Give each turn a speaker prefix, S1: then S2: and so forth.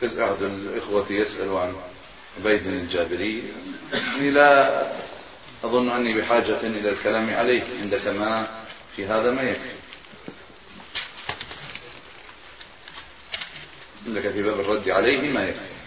S1: أحد الإخوة يسأل عن عبيد الجابري، يعني لا أظن أني بحاجة إلى الكلام عليه، عندك ما في هذا ما يكفي، عندك في باب الرد عليه ما يكفي.